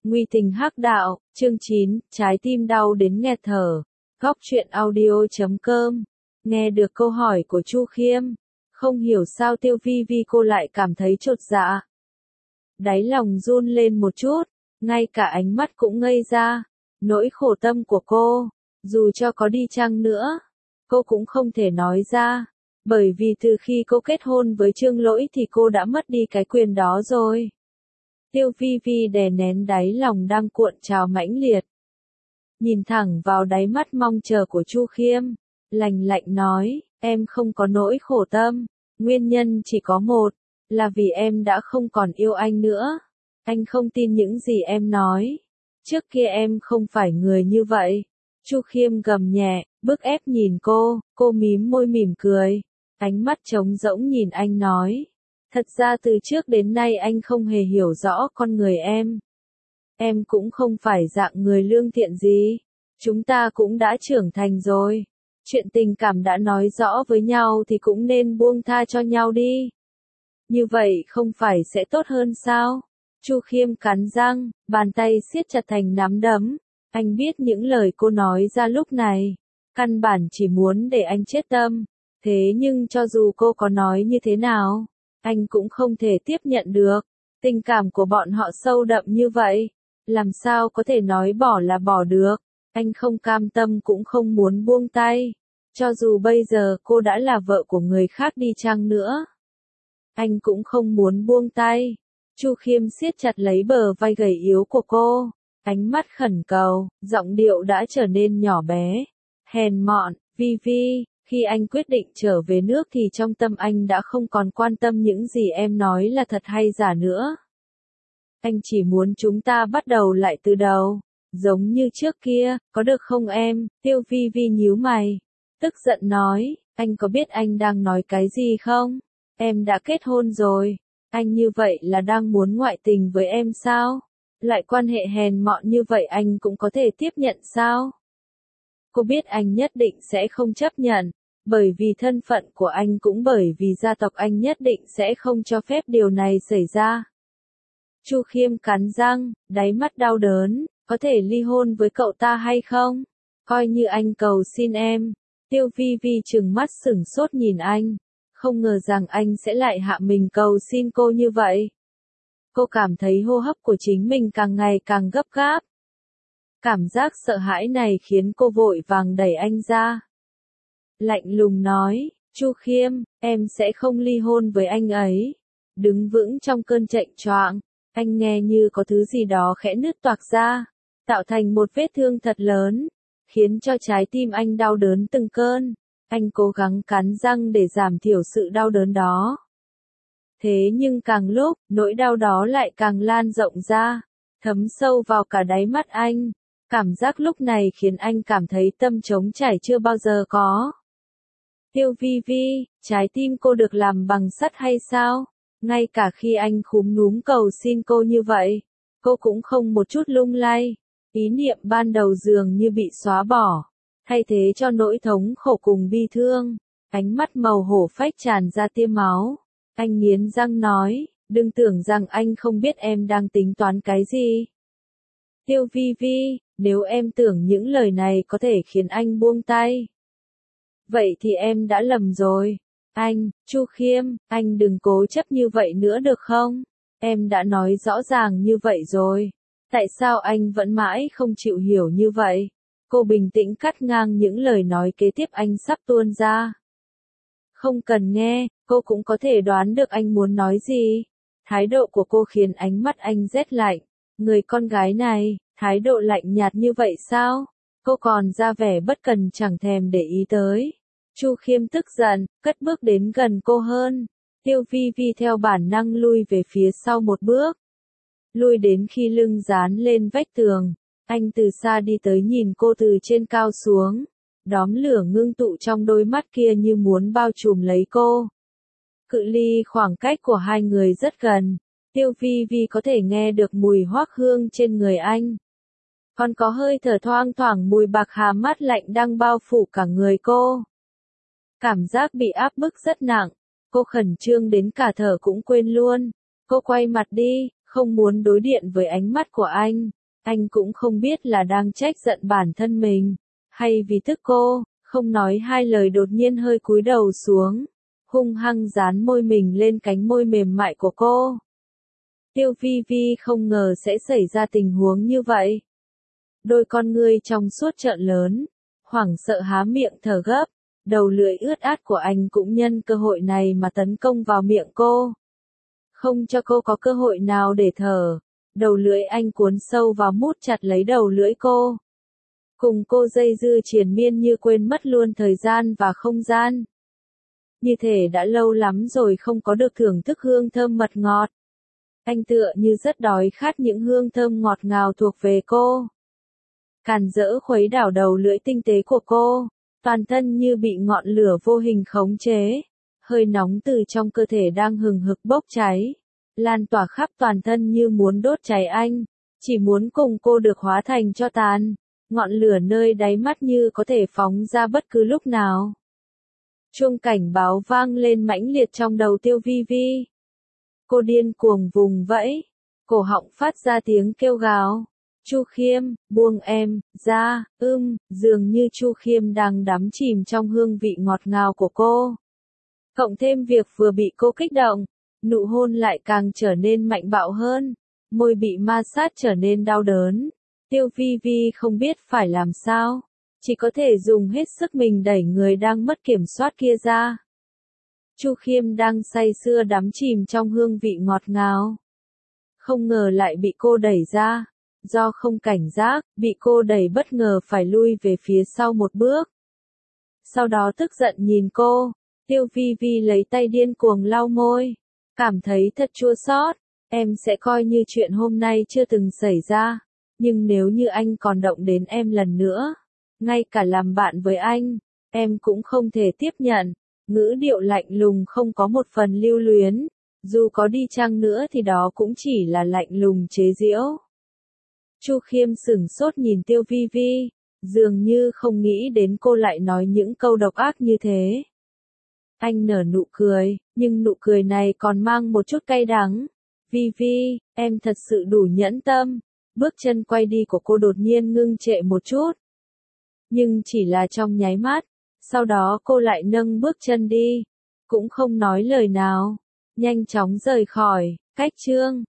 Nguy tình hắc đạo, chương 9, trái tim đau đến nghẹt thở. Góc truyện audio.com. Nghe được câu hỏi của Chu Khiêm, không hiểu sao Tiêu Vi Vi cô lại cảm thấy chột dạ. Đáy lòng run lên một chút, ngay cả ánh mắt cũng ngây ra. Nỗi khổ tâm của cô, dù cho có đi chăng nữa, cô cũng không thể nói ra. Bởi vì từ khi cô kết hôn với Trương Lỗi thì cô đã mất đi cái quyền đó rồi. Tiêu Vi Vi đè nén đáy lòng đang cuộn trào mãnh liệt. Nhìn thẳng vào đáy mắt mong chờ của Chu Khiêm, lạnh lạnh nói, em không có nỗi khổ tâm, nguyên nhân chỉ có một, là vì em đã không còn yêu anh nữa. Anh không tin những gì em nói. Trước kia em không phải người như vậy. Chu Khiêm gầm nhẹ, bức ép nhìn cô mím môi mỉm cười. Ánh mắt trống rỗng nhìn anh nói. Thật ra từ trước đến nay anh không hề hiểu rõ con người em. Em cũng không phải dạng người lương thiện gì. Chúng ta cũng đã trưởng thành rồi. Chuyện tình cảm đã nói rõ với nhau thì cũng nên buông tha cho nhau đi. Như vậy không phải sẽ tốt hơn sao? Chu Khiêm cắn răng, bàn tay siết chặt thành nắm đấm. Anh biết những lời cô nói ra lúc này, căn bản chỉ muốn để anh chết tâm. Thế nhưng cho dù cô có nói như thế nào, anh cũng không thể tiếp nhận được. Tình cảm của bọn họ sâu đậm như vậy, làm sao có thể nói bỏ là bỏ được. Anh không cam tâm cũng không muốn buông tay. Cho dù bây giờ cô đã là vợ của người khác đi chăng nữa, anh cũng không muốn buông tay. Chu Khiêm siết chặt lấy bờ vai gầy yếu của cô, ánh mắt khẩn cầu, giọng điệu đã trở nên nhỏ bé, hèn mọn. Vi Vi, khi anh quyết định trở về nước thì trong tâm anh đã không còn quan tâm những gì em nói là thật hay giả nữa. Anh chỉ muốn chúng ta bắt đầu lại từ đầu, giống như trước kia, có được không em? Tiêu Vi Vi nhíu mày, tức giận nói, anh có biết anh đang nói cái gì không? Em đã kết hôn rồi, anh như vậy là đang muốn ngoại tình với em sao? Lại quan hệ hèn mọn như vậy anh cũng có thể tiếp nhận sao? Cô biết anh nhất định sẽ không chấp nhận, bởi vì thân phận của anh cũng bởi vì gia tộc anh nhất định sẽ không cho phép điều này xảy ra. Chu Khiêm cắn răng, đáy mắt đau đớn, có thể ly hôn với cậu ta hay không? Coi như anh cầu xin em. Tiêu Vi Vi trừng mắt sửng sốt nhìn anh, không ngờ rằng anh sẽ lại hạ mình cầu xin cô như vậy. Cô cảm thấy hô hấp của chính mình càng ngày càng gấp gáp. Cảm giác sợ hãi này khiến cô vội vàng đẩy anh ra. Lạnh lùng nói, Chu Khiêm, em sẽ không ly hôn với anh ấy. Đứng vững trong cơn chạnh choạng, anh nghe như có thứ gì đó khẽ nứt toạc ra, tạo thành một vết thương thật lớn, khiến cho trái tim anh đau đớn từng cơn. Anh cố gắng cắn răng để giảm thiểu sự đau đớn đó. Thế nhưng càng lúc, nỗi đau đó lại càng lan rộng ra, thấm sâu vào cả đáy mắt anh. Cảm giác lúc này khiến anh cảm thấy tâm trống trải chưa bao giờ có. Tiêu Vi Vi, trái tim cô được làm bằng sắt hay sao? Ngay cả khi anh khúm núm cầu xin cô như vậy, cô cũng không một chút lung lay. Ý niệm ban đầu dường như bị xóa bỏ, thay thế cho nỗi thống khổ cùng bi thương. Ánh mắt màu hổ phách tràn ra tia máu. Anh nghiến răng nói, đừng tưởng rằng anh không biết em đang tính toán cái gì. Tiêu Vi Vi, nếu em tưởng những lời này có thể khiến anh buông tay, vậy thì em đã lầm rồi. Chu Khiêm, anh đừng cố chấp như vậy nữa được không? Em đã nói rõ ràng như vậy rồi. Tại sao anh vẫn mãi không chịu hiểu như vậy? Cô bình tĩnh cắt ngang những lời nói kế tiếp anh sắp tuôn ra. Không cần nghe, cô cũng có thể đoán được anh muốn nói gì. Thái độ của cô khiến ánh mắt anh rét lạnh. Người con gái này, thái độ lạnh nhạt như vậy sao? Cô còn ra vẻ bất cần chẳng thèm để ý tới. Chu Khiêm tức giận, cất bước đến gần cô hơn. Tiêu Vi Vi theo bản năng lui về phía sau một bước. Lui đến khi lưng dán lên vách tường. Anh từ xa đi tới nhìn cô từ trên cao xuống. Đóm lửa ngưng tụ trong đôi mắt kia như muốn bao trùm lấy cô. Cự ly khoảng cách của hai người rất gần. Tiêu Vi Vi có thể nghe được mùi hoắc hương trên người anh. Còn có hơi thở thoang thoảng mùi bạc hà mát lạnh đang bao phủ cả người cô. Cảm giác bị áp bức rất nặng. Cô khẩn trương đến cả thở cũng quên luôn. Cô quay mặt đi, không muốn đối điện với ánh mắt của anh cũng không biết là đang trách giận bản thân mình, hay vì tức cô, không nói hai lời đột nhiên hơi cúi đầu xuống, hung hăng dán môi mình lên cánh môi mềm mại của cô. Tiêu Vi Vi không ngờ sẽ xảy ra tình huống như vậy. Đôi con ngươi trong suốt trợn lớn, hoảng sợ há miệng thở gấp, đầu lưỡi ướt át của anh cũng nhân cơ hội này mà tấn công vào miệng cô. Không cho cô có cơ hội nào để thở, đầu lưỡi anh cuốn sâu vào mút chặt lấy đầu lưỡi cô. Cùng cô dây dưa triền miên như quên mất luôn thời gian và không gian. Như thể đã lâu lắm rồi không có được thưởng thức hương thơm mật ngọt. Anh tựa như rất đói khát những hương thơm ngọt ngào thuộc về cô. Càn rỡ khuấy đảo đầu lưỡi tinh tế của cô, toàn thân như bị ngọn lửa vô hình khống chế. Hơi nóng từ trong cơ thể đang hừng hực bốc cháy, lan tỏa khắp toàn thân như muốn đốt cháy anh, chỉ muốn cùng cô được hóa thành tro tàn. Ngọn lửa nơi đáy mắt như có thể phóng ra bất cứ lúc nào. Chuông cảnh báo vang lên mãnh liệt trong đầu Tiêu Vi Vi. Cô điên cuồng vùng vẫy, cổ họng phát ra tiếng kêu gào. Chu Khiêm, buông em ra, dường như Chu Khiêm đang đắm chìm trong hương vị ngọt ngào của cô. Cộng thêm việc vừa bị cô kích động, nụ hôn lại càng trở nên mạnh bạo hơn, môi bị ma sát trở nên đau đớn. Tiêu Vi Vi không biết phải làm sao, chỉ có thể dùng hết sức mình đẩy người đang mất kiểm soát kia ra. Chu Khiêm đang say sưa đắm chìm trong hương vị ngọt ngào. Không ngờ lại bị cô đẩy ra, do không cảnh giác, bị cô đẩy bất ngờ phải lui về phía sau một bước. Sau đó tức giận nhìn cô, Tiêu Vi Vi lấy tay điên cuồng lau môi, cảm thấy thật chua xót. Em sẽ coi như chuyện hôm nay chưa từng xảy ra, nhưng nếu như anh còn động đến em lần nữa, ngay cả làm bạn với anh, em cũng không thể tiếp nhận. Ngữ điệu lạnh lùng không có một phần lưu luyến, dù có đi chăng nữa thì đó cũng chỉ là lạnh lùng chế giễu. Chu Khiêm sửng sốt nhìn Tiêu Vi Vi, dường như không nghĩ đến cô lại nói những câu độc ác như thế. Anh nở nụ cười, nhưng nụ cười này còn mang một chút cay đắng. Vi Vi, em thật sự đủ nhẫn tâm. Bước chân quay đi của cô đột nhiên ngưng trệ một chút. Nhưng chỉ là trong nháy mắt, sau đó cô lại nâng bước chân đi, cũng không nói lời nào, nhanh chóng rời khỏi, cách chương.